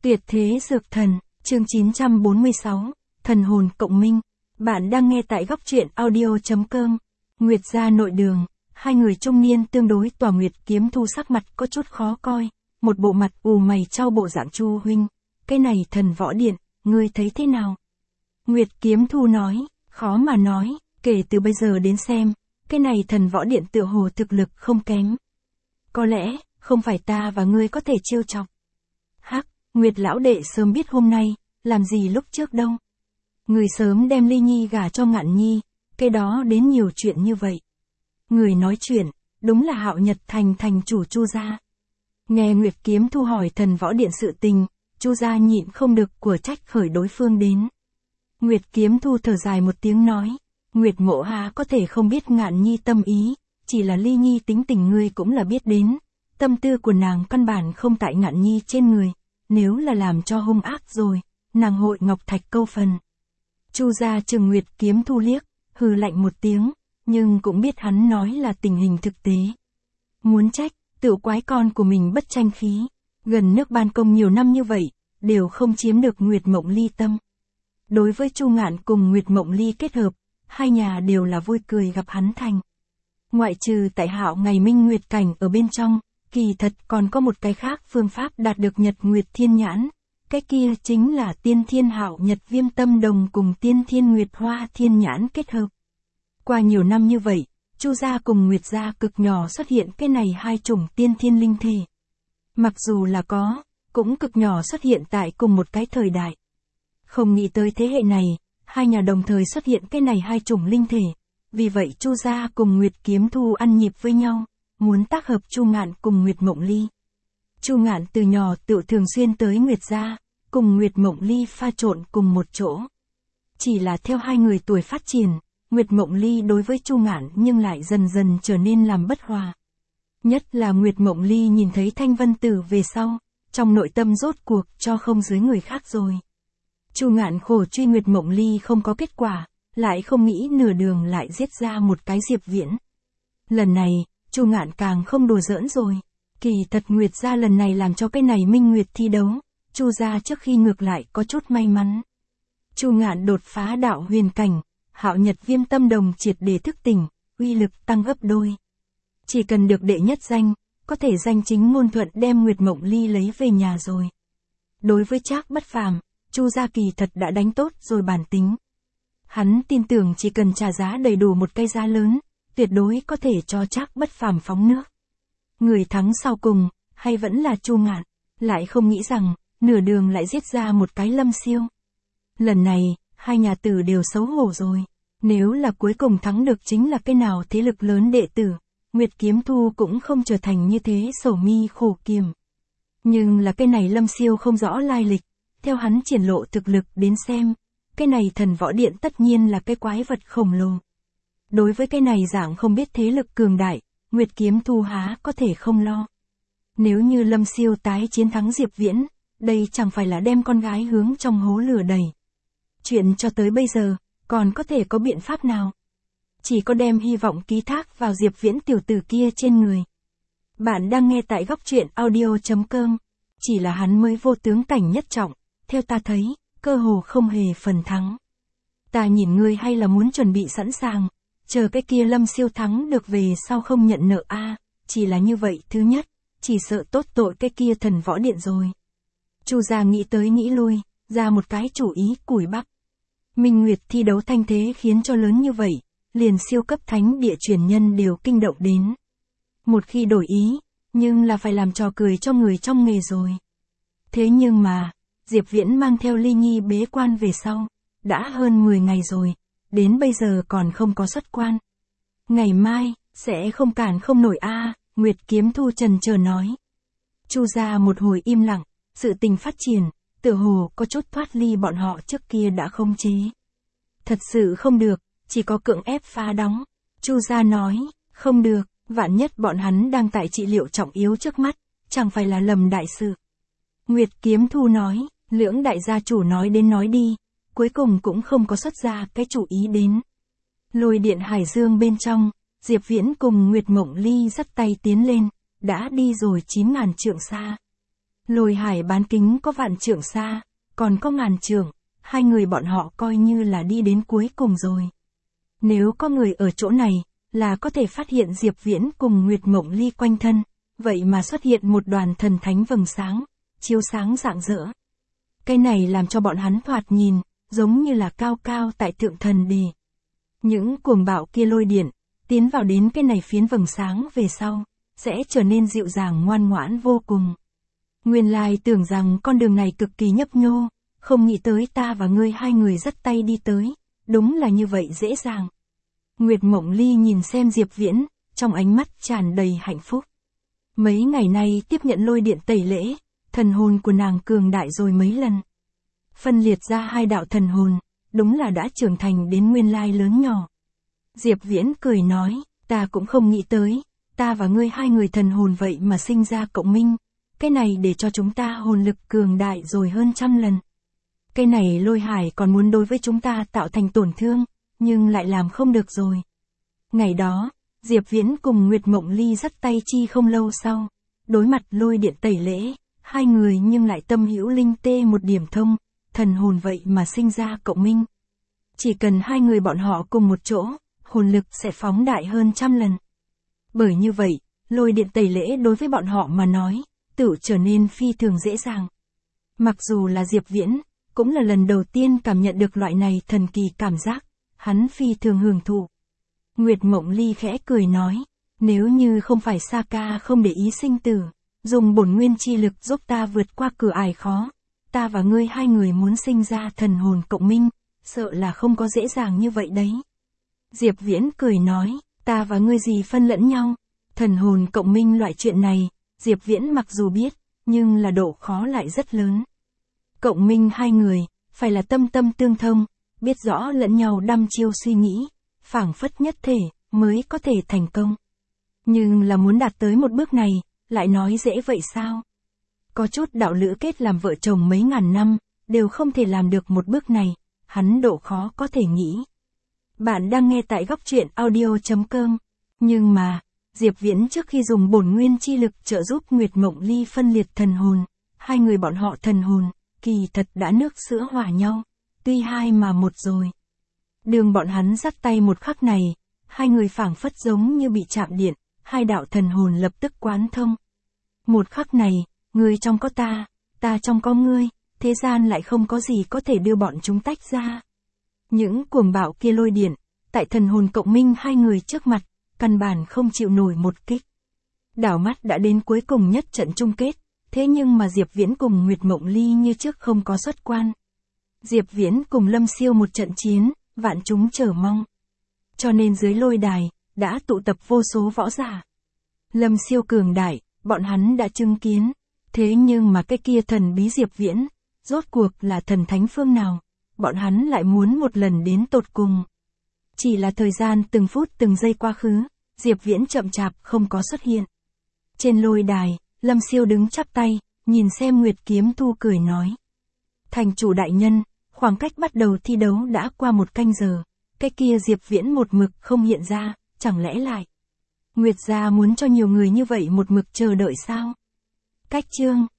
Tuyệt thế dược thần, chương 946, thần hồn cộng minh. Bạn đang nghe tại góc truyện audio.com. Nguyệt gia nội đường, hai người trung niên tương đối tòa Nguyệt Kiếm Thu sắc mặt có chút khó coi, một bộ mặt ù mày trao bộ dạng Chu huynh, cái này thần võ điện, ngươi thấy thế nào? Nguyệt Kiếm Thu nói, khó mà nói, kể từ bây giờ đến xem, cái này thần võ điện tựa hồ thực lực không kém. Có lẽ, không phải ta và ngươi có thể trêu chọc. Hắc, Nguyệt lão đệ sớm biết hôm nay, làm gì lúc trước đâu. Người sớm đem Ly Nhi gả cho Ngạn Nhi, cái đó đến nhiều chuyện như vậy. Người nói chuyện, đúng là Hạo Nhật thành thành chủ Chu gia. Nghe Nguyệt Kiếm Thu hỏi thần võ điện sự tình, Chu gia nhịn không được của trách khởi đối phương đến. Nguyệt Kiếm Thu thở dài một tiếng nói, Nguyệt Mộ Hà có thể không biết Ngạn Nhi tâm ý, chỉ là Ly Nhi tính tình ngươi cũng là biết đến. Tâm tư của nàng căn bản không tại Ngạn Nhi trên người, nếu là làm cho hung ác rồi, nàng hội ngọc thạch câu phần. Chu gia trừng Nguyệt Kiếm Thu liếc, hừ lạnh một tiếng, nhưng cũng biết hắn nói là tình hình thực tế. Muốn trách, tự quái con của mình bất tranh khí, gần nước ban công nhiều năm như vậy, đều không chiếm được Nguyệt Mộng Ly tâm. Đối với Chu Ngạn cùng Nguyệt Mộng Ly kết hợp, hai nhà đều là vui cười gặp hắn thành. Ngoại trừ tại Hạo ngày minh nguyệt cảnh ở bên trong, kỳ thật còn có một cái khác phương pháp đạt được Nhật Nguyệt Thiên Nhãn, cái kia chính là Tiên Thiên Hạo Nhật Viêm Tâm Đồng cùng Tiên Thiên Nguyệt Hoa Thiên Nhãn kết hợp. Qua nhiều năm như vậy, Chu gia cùng Nguyệt gia cực nhỏ xuất hiện cái này hai chủng tiên thiên linh thể. Mặc dù là có, cũng cực nhỏ xuất hiện tại cùng một cái thời đại. Không nghĩ tới thế hệ này, hai nhà đồng thời xuất hiện cái này hai chủng linh thể. Vì vậy Chu gia cùng Nguyệt Kiếm Thu ăn nhịp với nhau, muốn tác hợp Chu Ngạn cùng Nguyệt Mộng Ly. Chu Ngạn từ nhỏ tự thường xuyên tới Nguyệt gia, cùng Nguyệt Mộng Ly pha trộn cùng một chỗ. Chỉ là theo hai người tuổi phát triển, Nguyệt Mộng Ly đối với Chu Ngạn nhưng lại dần dần trở nên làm bất hòa. Nhất là Nguyệt Mộng Ly nhìn thấy Thanh Vân Tử về sau, trong nội tâm rốt cuộc cho không dưới người khác rồi. Chu Ngạn khổ truy Nguyệt Mộng Ly không có kết quả, lại không nghĩ nửa đường lại giết ra một cái Diệp Viễn. Lần này, Chu Ngạn càng không đùa giỡn rồi. Kỳ thật Nguyệt gia lần này làm cho cái này minh nguyệt thi đấu, Chu gia trước khi ngược lại có chút may mắn. Chu Ngạn đột phá đạo huyền cảnh, Hạo Nhật Viêm Tâm Đồng triệt để thức tỉnh, uy lực tăng gấp đôi. Chỉ cần được đệ nhất danh, có thể danh chính ngôn thuận đem Nguyệt Mộng Ly lấy về nhà rồi. Đối với Trác Bất Phàm, Chu gia kỳ thật đã đánh tốt rồi bản tính. Hắn tin tưởng chỉ cần trả giá đầy đủ một cái giá lớn, tuyệt đối có thể cho Trác Bất Phàm phóng nước. Người thắng sau cùng, hay vẫn là Chu Ngạn, lại không nghĩ rằng, nửa đường lại giết ra một cái Lâm Siêu. Lần này, hai nhà tử đều xấu hổ rồi. Nếu là cuối cùng thắng được chính là cái nào thế lực lớn đệ tử, Nguyệt Kiếm Thu cũng không trở thành như thế sầu mi khổ kiềm. Nhưng là cái này Lâm Siêu không rõ lai lịch, theo hắn triển lộ thực lực đến xem, cái này thần võ điện tất nhiên là cái quái vật khổng lồ. Đối với cái này dạng không biết thế lực cường đại, Nguyệt Kiếm Thu há có thể không lo. Nếu như Lâm Siêu tái chiến thắng Diệp Viễn, đây chẳng phải là đem con gái hướng trong hố lửa đẩy. Chuyện cho tới bây giờ, còn có thể có biện pháp nào? Chỉ có đem hy vọng ký thác vào Diệp Viễn tiểu tử kia trên người. Bạn đang nghe tại góc truyện audio.com. Chỉ là hắn mới vô tướng cảnh nhất trọng, theo ta thấy, cơ hồ không hề phần thắng. Ta nhìn ngươi hay là muốn chuẩn bị sẵn sàng, chờ cái kia Lâm Siêu thắng được về sau không nhận nợ a, chỉ là như vậy thứ nhất, chỉ sợ tốt tội cái kia thần võ điện rồi. Chu gia nghĩ tới nghĩ lui, ra một cái chủ ý củi bắp. Minh Nguyệt thi đấu thanh thế khiến cho lớn như vậy, liền siêu cấp thánh địa truyền nhân đều kinh động đến. Một khi đổi ý, nhưng là phải làm trò cười cho người trong nghề rồi. Thế nhưng mà, Diệp Viễn mang theo Ly Nhi bế quan về sau, đã hơn 10 ngày rồi, đến bây giờ còn không có xuất quan. Ngày mai, sẽ không cản không nổi a, Nguyệt Kiếm Thu trần chờ nói. Chu gia một hồi im lặng, sự tình phát triển, tựa hồ có chút thoát ly bọn họ trước kia đã không chế. Thật sự không được, chỉ có cưỡng ép phá đóng. Chu gia nói, không được, vạn nhất bọn hắn đang tại trị liệu trọng yếu trước mắt, chẳng phải là lầm đại sự. Nguyệt Kiếm Thu nói, lưỡng đại gia chủ nói đến nói đi, cuối cùng cũng không có xuất ra cái chủ ý đến. Lôi điện Hải Dương bên trong, Diệp Viễn cùng Nguyệt Mộng Ly dắt tay tiến lên, đã đi rồi 9.000 trượng xa. Lôi hải bán kính có vạn trượng xa, còn có ngàn trượng, hai người bọn họ coi như là đi đến cuối cùng rồi. Nếu có người ở chỗ này, là có thể phát hiện Diệp Viễn cùng Nguyệt Mộng Ly quanh thân, vậy mà xuất hiện một đoàn thần thánh vầng sáng, chiếu sáng rạng rỡ. Cái này làm cho bọn hắn thoạt nhìn, giống như là cao cao tại thượng thần đề. Những cuồng bạo kia lôi điện, tiến vào đến cái này phiến vầng sáng về sau, sẽ trở nên dịu dàng ngoan ngoãn vô cùng. Nguyên lai tưởng rằng con đường này cực kỳ nhấp nhô, không nghĩ tới ta và ngươi hai người dắt tay đi tới, đúng là như vậy dễ dàng. Nguyệt Mộng Ly nhìn xem Diệp Viễn, trong ánh mắt tràn đầy hạnh phúc. Mấy ngày nay tiếp nhận lôi điện tẩy lễ, thần hồn của nàng cường đại rồi mấy lần. Phân liệt ra hai đạo thần hồn, đúng là đã trưởng thành đến nguyên lai lớn nhỏ. Diệp Viễn cười nói, ta cũng không nghĩ tới, ta và ngươi hai người thần hồn vậy mà sinh ra cộng minh, cái này để cho chúng ta hồn lực cường đại rồi hơn trăm lần. Cái này lôi hải còn muốn đối với chúng ta tạo thành tổn thương, nhưng lại làm không được rồi. Ngày đó, Diệp Viễn cùng Nguyệt Mộng Ly dắt tay chi không lâu sau, đối mặt lôi điện tẩy lễ, hai người nhưng lại tâm hữu linh tê một điểm thông, thần hồn vậy mà sinh ra cộng minh. Chỉ cần hai người bọn họ cùng một chỗ, hồn lực sẽ phóng đại hơn trăm lần. Bởi như vậy, lôi điện tẩy lễ đối với bọn họ mà nói, tự trở nên phi thường dễ dàng. Mặc dù là Diệp Viễn, cũng là lần đầu tiên cảm nhận được loại này thần kỳ cảm giác, hắn phi thường hưởng thụ. Nguyệt Mộng Ly khẽ cười nói, nếu như không phải Saka không để ý sinh tử, dùng bổn nguyên chi lực giúp ta vượt qua cửa ải khó, ta và ngươi hai người muốn sinh ra thần hồn cộng minh, sợ là không có dễ dàng như vậy đấy. Diệp Viễn cười nói, ta và ngươi gì phân lẫn nhau, thần hồn cộng minh loại chuyện này, Diệp Viễn mặc dù biết, nhưng là độ khó lại rất lớn. Cộng minh hai người, phải là tâm tâm tương thông, biết rõ lẫn nhau đăm chiêu suy nghĩ, phảng phất nhất thể, mới có thể thành công. Nhưng là muốn đạt tới một bước này, lại nói dễ vậy sao? Có chút đạo lữ kết làm vợ chồng mấy ngàn năm, đều không thể làm được một bước này, hắn độ khó có thể nghĩ. Bạn đang nghe tại góc truyện audio.com. Nhưng mà, Diệp Viễn trước khi dùng bổn nguyên chi lực trợ giúp Nguyệt Mộng Ly phân liệt thần hồn, hai người bọn họ thần hồn, kỳ thật đã nước sữa hòa nhau, tuy hai mà một rồi. Đường bọn hắn dắt tay một khắc này, hai người phảng phất giống như bị chạm điện, hai đạo thần hồn lập tức quán thông. Một khắc này, ngươi trong có ta trong có ngươi, thế gian lại không có gì có thể đưa bọn chúng tách ra. Những cuồng bạo kia lôi điện, tại thần hồn cộng minh hai người trước mặt, căn bản không chịu nổi một kích. Đảo mắt đã đến cuối cùng nhất trận chung kết, thế nhưng mà Diệp Viễn cùng Nguyệt Mộng Ly như trước không có xuất quan. Diệp Viễn cùng Lâm Siêu một trận chiến, vạn chúng chờ mong. Cho nên dưới lôi đài, đã tụ tập vô số võ giả. Lâm Siêu cường đại, bọn hắn đã chứng kiến. Thế nhưng mà cái kia thần bí Diệp Viễn, rốt cuộc là thần thánh phương nào, bọn hắn lại muốn một lần đến tột cùng. Chỉ là thời gian từng phút từng giây qua khứ, Diệp Viễn chậm chạp không có xuất hiện. Trên lôi đài, Lâm Siêu đứng chắp tay, nhìn xem Nguyệt Kiếm Thu cười nói. Thành chủ đại nhân, khoảng cách bắt đầu thi đấu đã qua một canh giờ, cái kia Diệp Viễn một mực không hiện ra, chẳng lẽ lại Nguyệt gia muốn cho nhiều người như vậy một mực chờ đợi sao? Cách chương